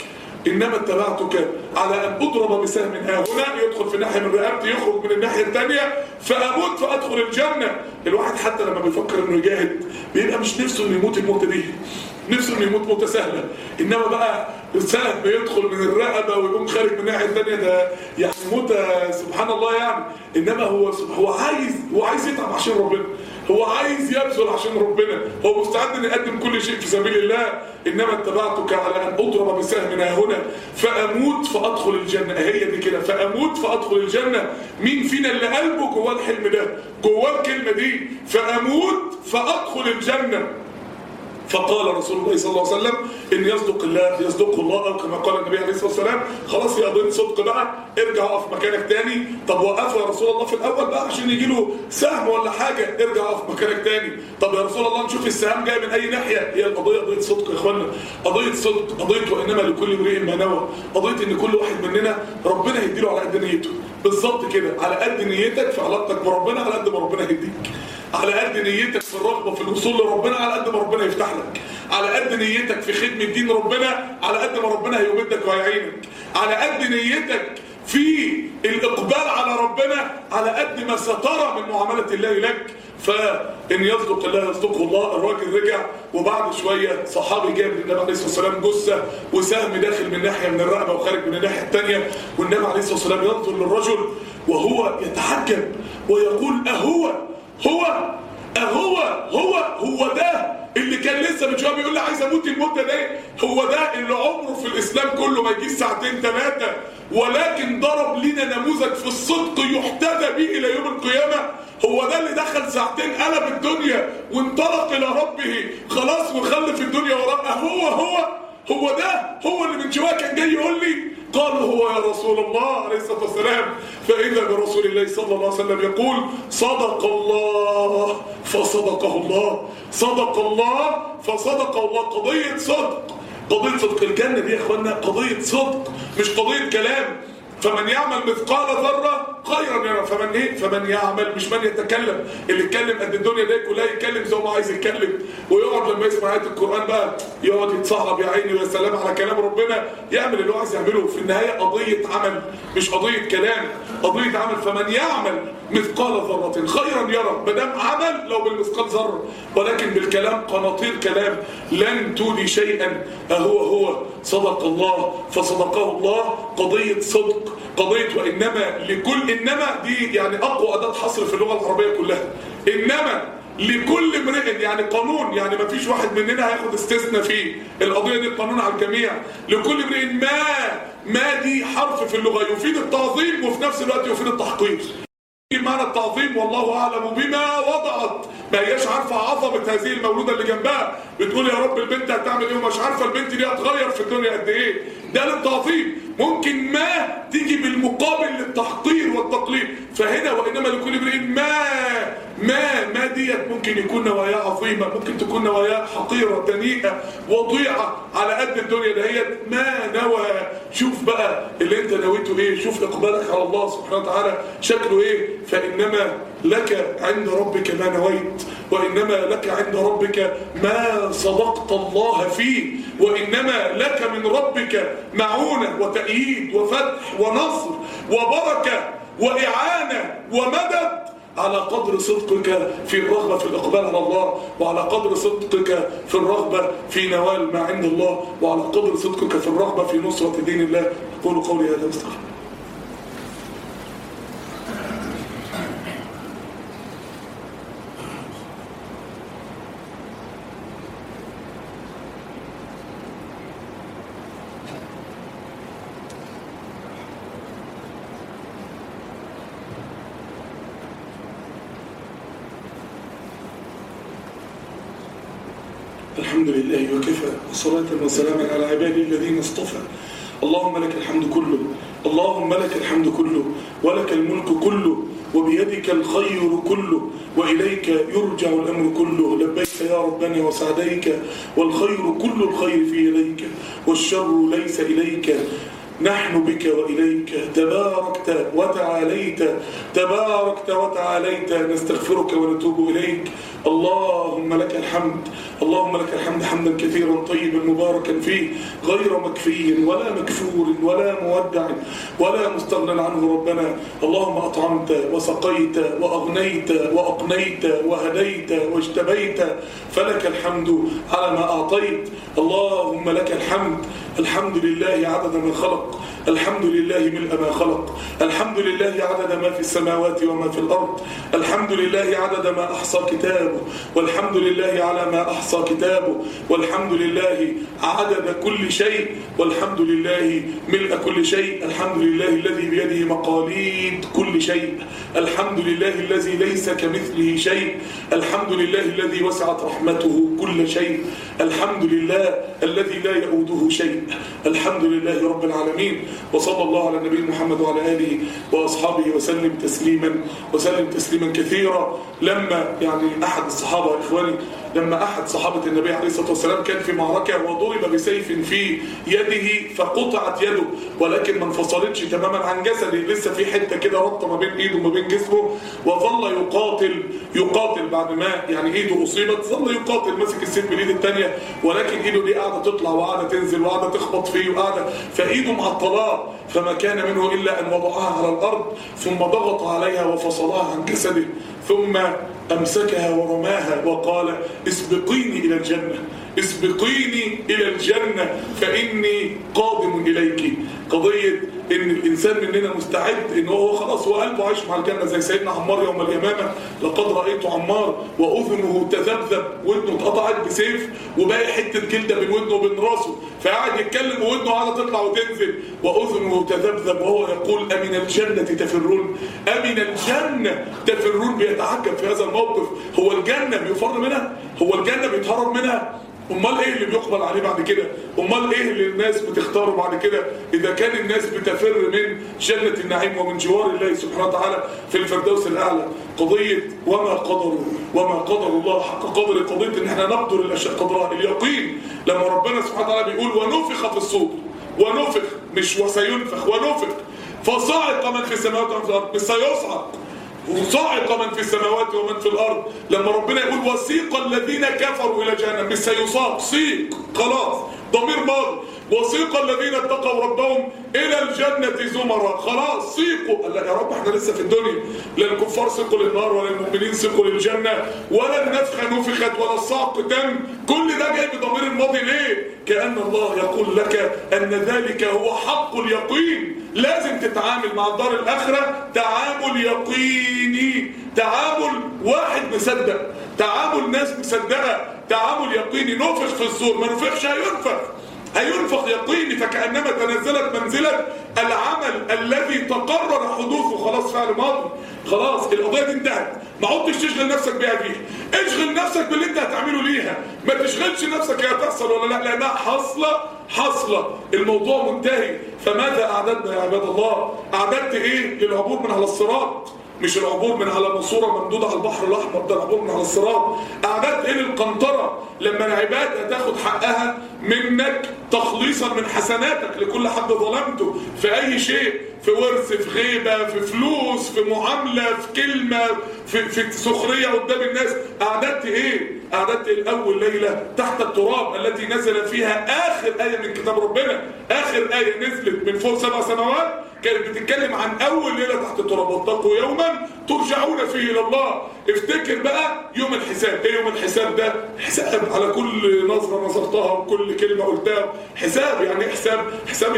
إنما اتبعتك على أن أضرب بسهم ها هنا يدخل في ناحية من رقبتي يخرج من الناحية الثانية فأموت فأدخل الجنة. الواحد حتى لما بيفكر إنه يجاهد بيبقى مش نفسه إنه يموت الموتة دي، نفسه إنه يموت موتة سهلة، إنما بقى السهم بيدخل من الرقبة ويقوم خارج من الناحية الثانية، ده يعني موتة سبحان الله يعني. إنما هو عايز يتعب عشان ربنا، هو عايز يبذل عشان ربنا، هو مستعد ان يقدم كل شيء في سبيل الله. انما اتبعتك على ان اضرب بسهم ها هنا فاموت فادخل الجنه. هي دي كده، فاموت فادخل الجنه. مين فينا اللي قلبه جواه الحلم ده، جواه الكلمه دي، فاموت فادخل الجنه؟ فقال رسول الله صلى الله عليه وسلم ان يصدق الله، او كما قال النبي عليه الصلاه والسلام خلاص يا ضد صدق بقى، ارجع اقف مكانك تاني. طب وقفه يا رسول الله في الاول بقى عشان يجي له سهم ولا حاجه، ارجع اقف مكانك تاني. طب يا رسول الله نشوف السهام جاي من اي ناحيه. هي القضيه قضيه صدق يا اخوانا، قضيه صدق، قضيه وانما لكل امرئ ما نوى، قضيه ان كل واحد مننا ربنا هيديله على قد نيته. بالظبط كده، على قد نيتك في علاقتك بربنا على قد ما ربنا هيديك، على قد نيتك في الرغبة في الوصول لربنا على قد ما ربنا يفتح لك، على قد نيتك في خدمة دين ربنا على قد ما ربنا هيمدك وهيعينك، على قد نيتك في الإقبال على ربنا على قد ما سترى من معاملة الله لك. فإن يصدق الله يصدقه الله. الراجل رجع وبعد شوية صحابي جاب للنبي عليه الصلاة والسلام جثة وسهم داخل من ناحية من الرقبة وخارج من الناحية الثانية، والنبي عليه الصلاة والسلام ينظر للرجل وهو يتحجب ويقول هو ده اللي كان لسه من شويه بيقول لي عايز اموت المده دي، هو ده اللي عمره في الاسلام كله ما يجيش ساعتين ثلاثه، ولكن ضرب لنا نموذج في الصدق يحتذى به الى يوم القيامه. هو ده اللي دخل ساعتين قلب الدنيا وانطلق الى ربه خلاص وخلف الدنيا وراه. هو ده هو اللي من شويه كان جاي يقول لي. قالوا هو يا رسول الله عليه الصلاة والسلام، فإذا برسول الله صلى الله عليه وسلم يقول صدق الله فصدقه الله، صدق الله فصدقه الله. قضية صدق، قضية صدق. الجنة دي يا اخوانا قضية صدق مش قضية كلام. فمن يعمل مثقال ذرة خيرا يرى، فمن يعمل مش من يتكلم. اللي يتكلم قد الدنيا دي كلها يتكلم زي ما عايز يتكلم، ويقعد لما يسمع آية القرآن بقى يقعد يتصعب يا عيني ويا سلام على كلام ربنا، يعمل اللي هو عايز يعمله. في النهاية قضية عمل مش قضية كلام، قضية عمل. فمن يعمل مثقال ذرة خيرا يرى، ما دام عمل لو بالمثقال ذرة، ولكن بالكلام قناطير كلام لن تولي شيئا. هو صدق الله فصدقه الله. قضية صدق، قضية وإنما لكل، إنما دي يعني أقوى أداة حصر في اللغة العربية كلها. إنما لكل امرئ يعني قانون، يعني ما فيش واحد مننا هياخد استثناء فيه، القضية دي قانون على الجميع. لكل امرئ ما دي حرف في اللغة يفيد التعظيم وفي نفس الوقت يفيد التحقير. معنى التعظيم والله أعلم بما وضعت، ما هياش عارفة عظمة هذه المولودة اللي جنبها، بتقول يا رب البنت هتعمل ايه ومش عارفة البنت دي هتغير في الدنيا قد ايه. ده للتعظيم. ممكن ما تيجي بالمقابل للتحقير والتقليل. فهنا وإنما لكل امرئ ما ديت ممكن يكون نوايا عظيمة، ممكن تكون نوايا حقيرة دنيئة وضيعة على قد الدنيا دهيت. ما نوى، شوف بقى اللي انت نويته ايه، شوف اقبالك على الله سبحانه وتعالى شكله ايه. فإنما لك عند ربك ما نويت، وإنما لك عند ربك ما صدقت الله فيه، وإنما لك من ربك معونة وتأييد وفتح ونصر وبركة وإعانة ومدد على قدر صدقك في الرغبة في الإقبال على الله، وعلى قدر صدقك في الرغبة في نوال ما عند الله، وعلى قدر صدقك في الرغبة في نصرة دين الله. قولوا قولي هذا واستغفر. الحمد لله وكفى، وصلاة وسلاما على عبادي الذين اصطفى. اللهم لك الحمد كله، اللهم لك الحمد كله، ولك الملك كله، وبيدك الخير كله، وإليك يرجع الأمر كله. لبيك يا ربنا وسعديك، والخير كل الخير في يديك، والشر ليس إليك. نحن بك وإليك تباركت وتعاليت نستغفرك ونتوب إليك. اللهم لك الحمد، اللهم لك الحمد حمدا كثيرا طيبا مباركا فيه غير مكفي ولا مكفور ولا مودع ولا مستغنى عنه ربنا. اللهم أطعمت وسقيت وأغنيت وأقنيت وهديت واجتبيت، فلك الحمد على ما أعطيت. اللهم لك الحمد. الحمد لله عدد ما خلق، الحمد لله ملء ما خلق، الحمد لله عدد ما في السماوات وما في الأرض، الحمد لله عدد ما أحصى كتابه، والحمد لله على ما أحصى كتابه، والحمد لله عدد كل شيء، والحمد لله ملء كل شيء. الحمد لله الذي بيده مقاليد كل شيء، الحمد لله الذي ليس كمثله شيء، الحمد لله الذي وسعت رحمته كل شيء، الحمد لله الذي لا يؤوده شيء. الحمد لله رب العالمين. وصلى الله على النبي محمد وعلى آله وأصحابه وسلم تسليما كثيرا. لما أحد الصحابة إخواني، لما أحد صحابة النبي عليه الصلاة والسلام كان في معركة وضرب بسيف في يده فقطعت يده، ولكن ما انفصلتش تماما عن جسده، لسه في حتة كده ربطة ما بين إيده وما بين جسمه، وظل يقاتل بعد ما إيده أصيبت، ظل يقاتل ماسك السيف بالإيد الثانية، ولكن إيده دي قاعدة تطلع وقاعدة تنزل وقاعدة تخبط فيه وقاعدة، فإيده معطلاه، فما كان منه إلا أن وضعها على الأرض ثم ضغط عليها وفصلها عن جسده، ثم أمسكها ورماها وقال: اسبقيني إلى الجنة، اسبقيني إلى الجنة فإني قادم إليك. قضية إن الإنسان مننا مستعد إن هو خلاص هو قلبه عايش مع الجنة، زي سيدنا عمار يوم اليمامة: لقد رأيت عمار وأذنه تذبذب، ودنه اتقطعت بسيف وباقي حتة جلدة بين ودنه وبين راسه، فقاعد يتكلم وودنه قاعدة تطلع وتنزل، وأذنه تذبذب وهو يقول: أمن الجنة تفرون، أمن الجنة تفرون. بيتعجب في هذا الموقف، هو الجنة بيفر منها؟ هو الجنة بيتهرب منها؟ امال ايه اللي بيقبل عليه بعد كده؟ امال ايه اللي الناس بتختاره بعد كده اذا كان الناس بتفر من جنة النعيم ومن جوار الله سبحانه وتعالى في الفردوس الاعلى؟ قضية وما قدر الله حق قدر، قضية ان احنا نقدر الاشياء قدرها، اليقين. لما ربنا سبحانه وتعالى بيقول: ونفخ في الصور، ونفخ مش وسينفخ، ونفخ فصعق من في السماوات ومن في الارض، مش سيصعق، وصاعق من في السماوات ومن في الأرض. لما ربنا يقول: وسيق الذين كفروا إلى جهنم، مش سيصاق، سيق خلاص ضمير ماضي، وسيق الذين اتقوا ربهم إلى الجنة زمرا، خلاص سيقوا. قال: لا يا رب احنا لسه في الدنيا، لا الكفار سيقوا للنار ولا المؤمنين سيقوا للجنة ولا النفخة نفخت ولا الصعق تم، كل ده جاي بضمير الماضي ليه؟ كأن الله يقول لك أن ذلك هو حق اليقين. لازم تتعامل مع الدار الآخرة تعامل يقيني، تعامل واحد مصدق، تعامل ناس مصدقة، تعامل يقيني. نفخ في الصور، ما نفخش هينفخ يقيني، فكأنما تنزلت منزلة العمل الذي تقرر حدوثه، خلاص فعل ماضي، خلاص القضية دي انتهت، ما عدتش تشغل نفسك بيها فيها، اشغل نفسك باللي انت هتعمله ليها، ما تشغلش نفسك هي هتحصل ولا لا، لانها حاصلة، الموضوع منتهي. فماذا أعددنا يا عباد الله؟ أعددت ايه للعبور من على الصراط؟ مش العبور من على ماسورة ممدودة على البحر الأحمر، ده العبور من على الصراط. أعددت ايه للقنطرة لما العباد هتاخد حقها منك تخليصا من حسناتك لكل حد ظلمته في أي شيء، في ورث، في غيبة، في فلوس، في معاملة، في كلمة، في سخرية قدام الناس. أعددت ايه؟ أعددت الأول ليلة تحت التراب التي نزل فيها آخر آية من كتاب ربنا، آخر آية نزلت من فوق 7 سماوات كانت بتتكلم عن أول ليلة تحت التراب: واتقوا يوما ترجعون فيه إلى الله. افتكر بقى يوم الحساب. ايه يوم الحساب ده؟ حساب على كل نظرة نظرتها وكل كلمة قلتها، حساب. يعني حساب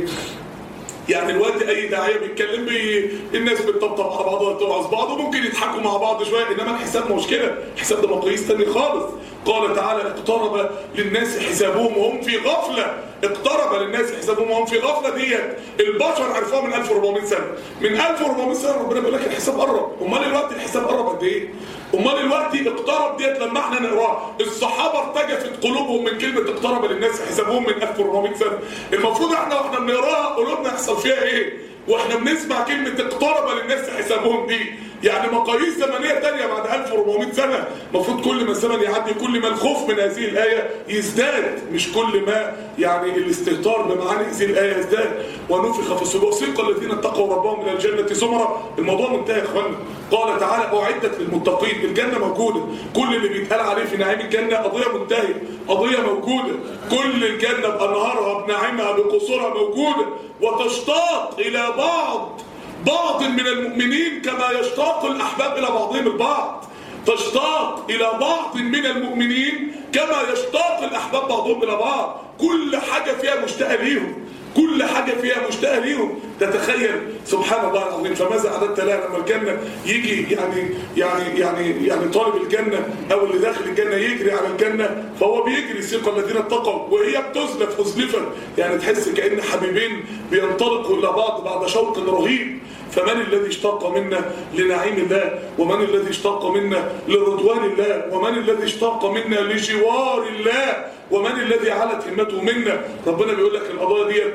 يعني الوقت اي داعيه بيتكلم الناس بتطبطب على بعضها وتوعظ بعض وممكن يضحكوا مع بعض شويه، انما الحساب مش كده، الحساب ده مقاييس تاني خالص. قال تعالى: اقترب للناس حسابهم وهم في غفله. اقترب للناس حسابهم وهم في غفله، ديت البشر عرفوها من 1400 سنه، من 1400 سنه ربنا بيقول لك الحساب قرب. امال الوقت الحساب قرب قد ايه؟ امال الوقت اقترب ديت لما احنا نقراها الصحابه ارتجفت قلوبهم من كلمه اقترب للناس حسابهم من 1400 سنه. المفروض احنا بنقراها قلوبنا يحصل فيها ايه؟ واحنا بنسمع كلمه اقترب للناس حسابهم دي يعني مقاييس زمنيه ثانيه بعد 1400 سنه. المفروض كل ما الزمن يعدي كل ما الخوف من هذه الايه يزداد، مش كل ما يعني الاستهتار بمعاني هذه الايه يزداد. ونفخ في الصور وسيق الذين اتقوا ربهم الى الجنه زمرا. الموضوع منتهي يا اخوانا. قال تعالى اعدت للمتقين. الجنه موجوده، كل اللي بيتقال عليه في نعيم الجنه قضيه منتهيه، قضيه موجوده. كل الجنه بانهارها بنعيمها بقصورها موجوده. وتشتاق الى بعض من المؤمنين كما يشتاق الاحباب الى بعضهم البعض. تشتاق الى بعض من المؤمنين كما يشتاق الاحباب بعضهم الى بعض. كل حاجه فيها مشتاقه ليهم، كل حاجه فيها مشتاقه ليهم. تتخيل سبحان الله العظيم. فماذا اعددت لها لما الجنه يجي يعني طالب الجنه او اللي داخل الجنه يجري على الجنه، فهو بيجري سيق الذين اتقوا وهي ازلفت، يعني تحس كأن حبيبين بينطلقوا الى بعض بعد شوق رهيب. فمن الذي اشتاق منا لنعيم الله؟ ومن الذي اشتاق منا لرضوان الله؟ ومن الذي اشتاق منا لجوار الله؟ ومن الذي علت همته منا؟ ربنا بيقول لك القضايا ديت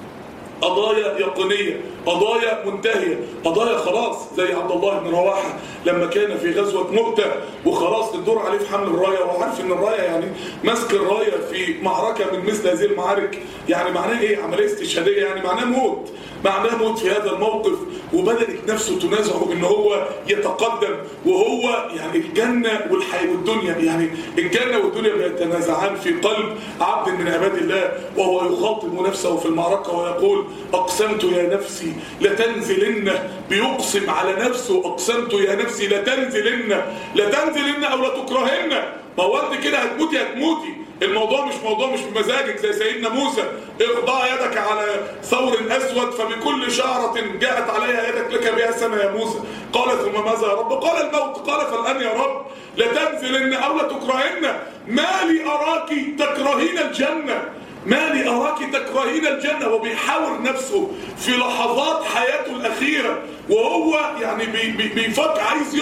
قضايا يقينيه، قضايا منتهيه، قضايا خلاص. زي عبد الله بن رواحه لما كان في غزوه مؤتة وخلاص الدور عليه في حمل الرايه، وعارف ان الرايه يعني مسك الرايه في معركه من مثل هذه المعارك يعني معناه ايه؟ عمليه استشهاديه، يعني معناه موت، معناه موت في هذا الموقف. وبدات نفسه تنازعه ان هو يتقدم، وهو يعني الجنه والحياه والدنيا، يعني الجنه والدنيا بيتنازعان في قلب عبد من عباد الله، وهو يخاطب نفسه في المعركه ويقول اقسمت يا نفسي لتنزلن. بيقسم على نفسه اقسمت يا نفسي لتنزلن او لتكرهن. ما هو انت كده هتموتي. الموضوع مش بمزاجك زي سيدنا موسى. اخضع يدك على ثور اسود فبكل شعرة جاءت عليها يدك لك بها السماء يا موسى. قال ثم ماذا يا رب؟ قال الموت. قال فالآن يا رب لتنزلن او لتكرهن. ما لي اراك تكرهين الجنة، ما لي أراك تكرهين الجنة. وبيحاور نفسه في لحظات حياته الأخيرة وهو يعني بيفكر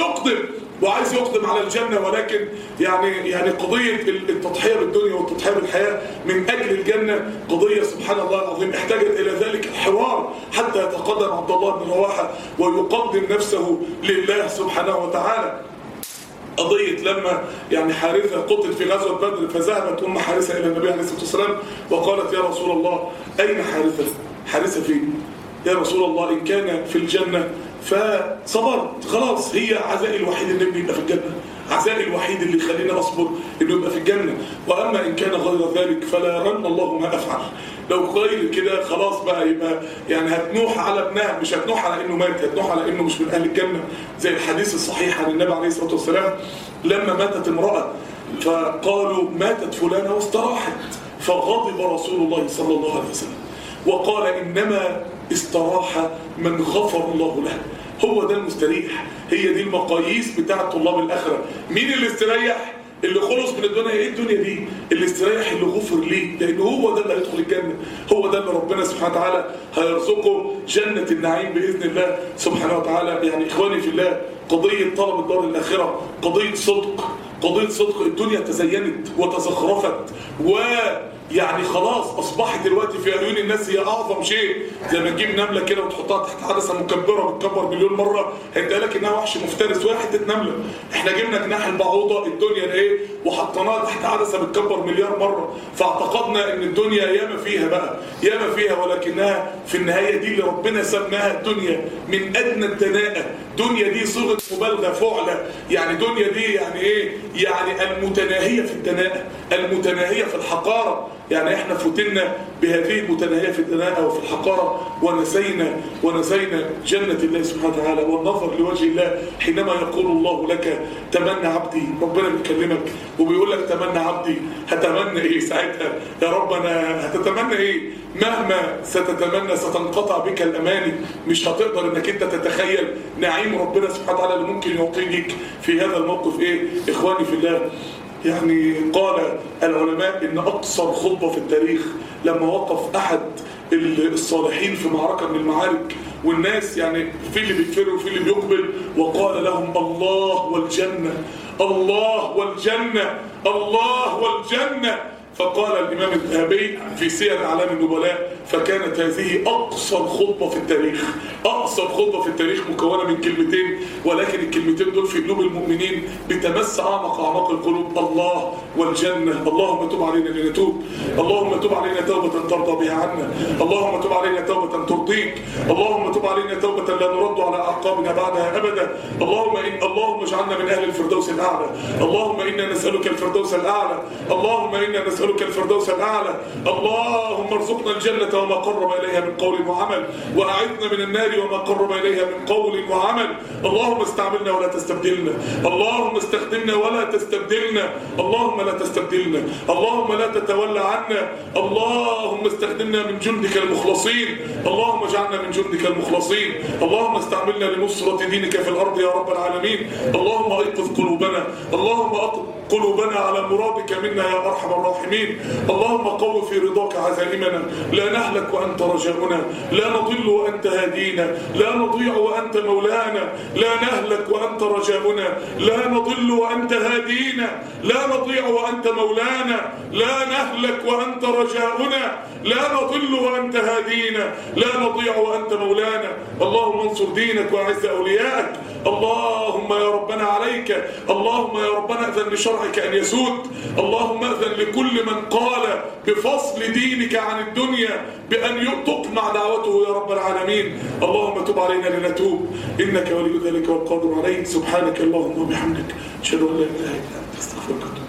عايز يقدم على الجنة، ولكن يعني قضية التضحية بالدنيا والتضحية بالحياة من أجل الجنة قضية سبحان الله العظيم احتاجت إلى ذلك الحوار حتى يتقدم عبد الله بن رواحة ويقدم نفسه لله سبحانه وتعالى. قضية لما يعني حارثة قتل في غزوة بدر، فذهبت أم حارثة إلى النبي عليه الصلاة والسلام وقالت يا رسول الله أين حارثة؟ حارثة فين؟ يا رسول الله إن كان في الجنة فصبرت، خلاص هي عزائي الوحيد اللي يبقى في الجنة، عزائي الوحيد اللي يخليني أصبر إنه يبقى في الجنة. وأما إن كان غير ذلك فلا يرن الله ما أفعل. لو غير كده خلاص بقى يبقى يعني هتنوح على ابنها، مش هتنوح على إنه مات، هتنوح على إنه مش من أهل الجنة. زي الحديث الصحيح عن النبي عليه الصلاة والسلام لما ماتت امرأة فقالوا ماتت فلانة واستراحت، فغضب رسول الله صلى الله عليه وسلم وقال إنما استراح من غفر الله له. هو ده المستريح، هي دي المقاييس بتاعة طلاب الآخرة. مين اللي استريح؟ اللي خلص من الدنيا. ايه الدنيا دي؟ اللي استريح اللي غفر ليه، لأنه هو ده اللي هيدخل الجنة، هو ده اللي ربنا سبحانه وتعالى هيرزقه جنة النعيم بإذن الله سبحانه وتعالى. يعني إخواني في الله، قضية طلب الدار الآخرة قضية صدق. الدنيا تزينت وتزخرفت ويعني خلاص أصبحت دلوقتي في عيون الناس هي أعظم شيء. زي ما تجيب نملة كده وتحطها تحت عدسة مكبرة بتكبر مليون مرة هيتقال لك إنها وحش مفترس وهي حتة نملة. إحنا جبنا جناح البعوضة الدنيا إيه وحطيناها تحت عدسة بتكبر مليار مرة، فاعتقدنا إن الدنيا ياما فيها ولكنها في النهاية دي اللي ربنا سماها الدنيا من أدنى الدناءة. دنيا دي صيغة مبالغة فعلة، يعني دنيا دي يعني إيه؟ يعني المتناهية في الدناءة، المتناهية في الحقارة. يعني احنا فتنا بهذه المتناهية في الدناءة وفي الحقارة ونسينا جنة الله سبحانه وتعالى والنظر لوجه الله. حينما يقول الله لك تمنى عبدي، ربنا بيكلمك وبيقول لك تمنى عبدي، هتمنى ايه ساعتها؟ يا رب انا هتتمنى ايه؟ مهما ستتمنى ستنقطع بك الاماني، مش هتقدر انك انت تتخيل نعيم ربنا سبحانه وتعالى اللي ممكن يعطيك في هذا الموقف. ايه اخواني في الله، يعني قال العلماء ان اقصر خطبة في التاريخ لما وقف احد الصالحين في معركة من المعارك والناس يعني في اللي بيكفر وفي اللي بيقبل، وقال لهم الله والجنة، الله والجنة، الله والجنة. فقال الإمام الذهبي في سير أعلام النبلاء: فكانت هذه أقصر خطبة في التاريخ. أقصر خطبة في التاريخ مكونة من كلمتين، ولكن الكلمتين دول في قلوب المؤمنين بتمس أعمق القلوب: الله والجنة. اللهم تب علينا لنتوب، اللهم تب علينا توبة ترضى بها عنا، اللهم تب علينا توبة ترضيك، اللهم تب علينا توبة لا نرد على أعقابنا بعدها أبدا. اللهم اجعلنا من أهل الفردوس الأعلى. اللهم إنا نسألك الفردوس الأعلى، اللهم إنا نسألك الفردوس الأعلى. اللهم ارزقنا الجنة وما قرب إليها من قول وعمل، وأعذنا من النار وما قرب إليها من قول وعمل. اللهم استعملنا ولا تستبدلنا، اللهم استخدمنا ولا تستبدلنا، اللهم لا تستبدلنا، اللهم لا تتولى عنا، اللهم استخدمنا من جندك المخلصين، اللهم اجعلنا من جندك المخلصين. اللهم استعملنا لنصرة دينك في الأرض يا رب العالمين. اللهم أيقظ قلوبنا، اللهم أقظ قلوبنا على مرادك منا يا أرحم الراحمين. اللهم قو في رضاك عزائمنا، لا نهلك وأنت رجاؤنا، لا نضل وأنت هادينا، لا نضيع وأنت مولانا، لا نهلك وأنت رجاؤنا، لا نضل وأنت هادينا، لا نضيع وأنت مولانا، لا نهلك وأنت رجاؤنا، لا نضل وأنت هادينا، لا نضيع وأنت مولانا. اللهم انصر دينك وأعز أوليائك. اللهم يا ربنا عليك، اللهم يا ربنا أذن لشرعك أن يسود، اللهم أذن لكل من قال بفصل دينك عن الدنيا بأن تقمع دعوته يا رب العالمين. اللهم تب علينا لنتوب، إنك ولي ذلك والقادر عليه. سبحانك اللهم وبحمدك، أشهد أن لا إله إلا أنت، أستغفرك.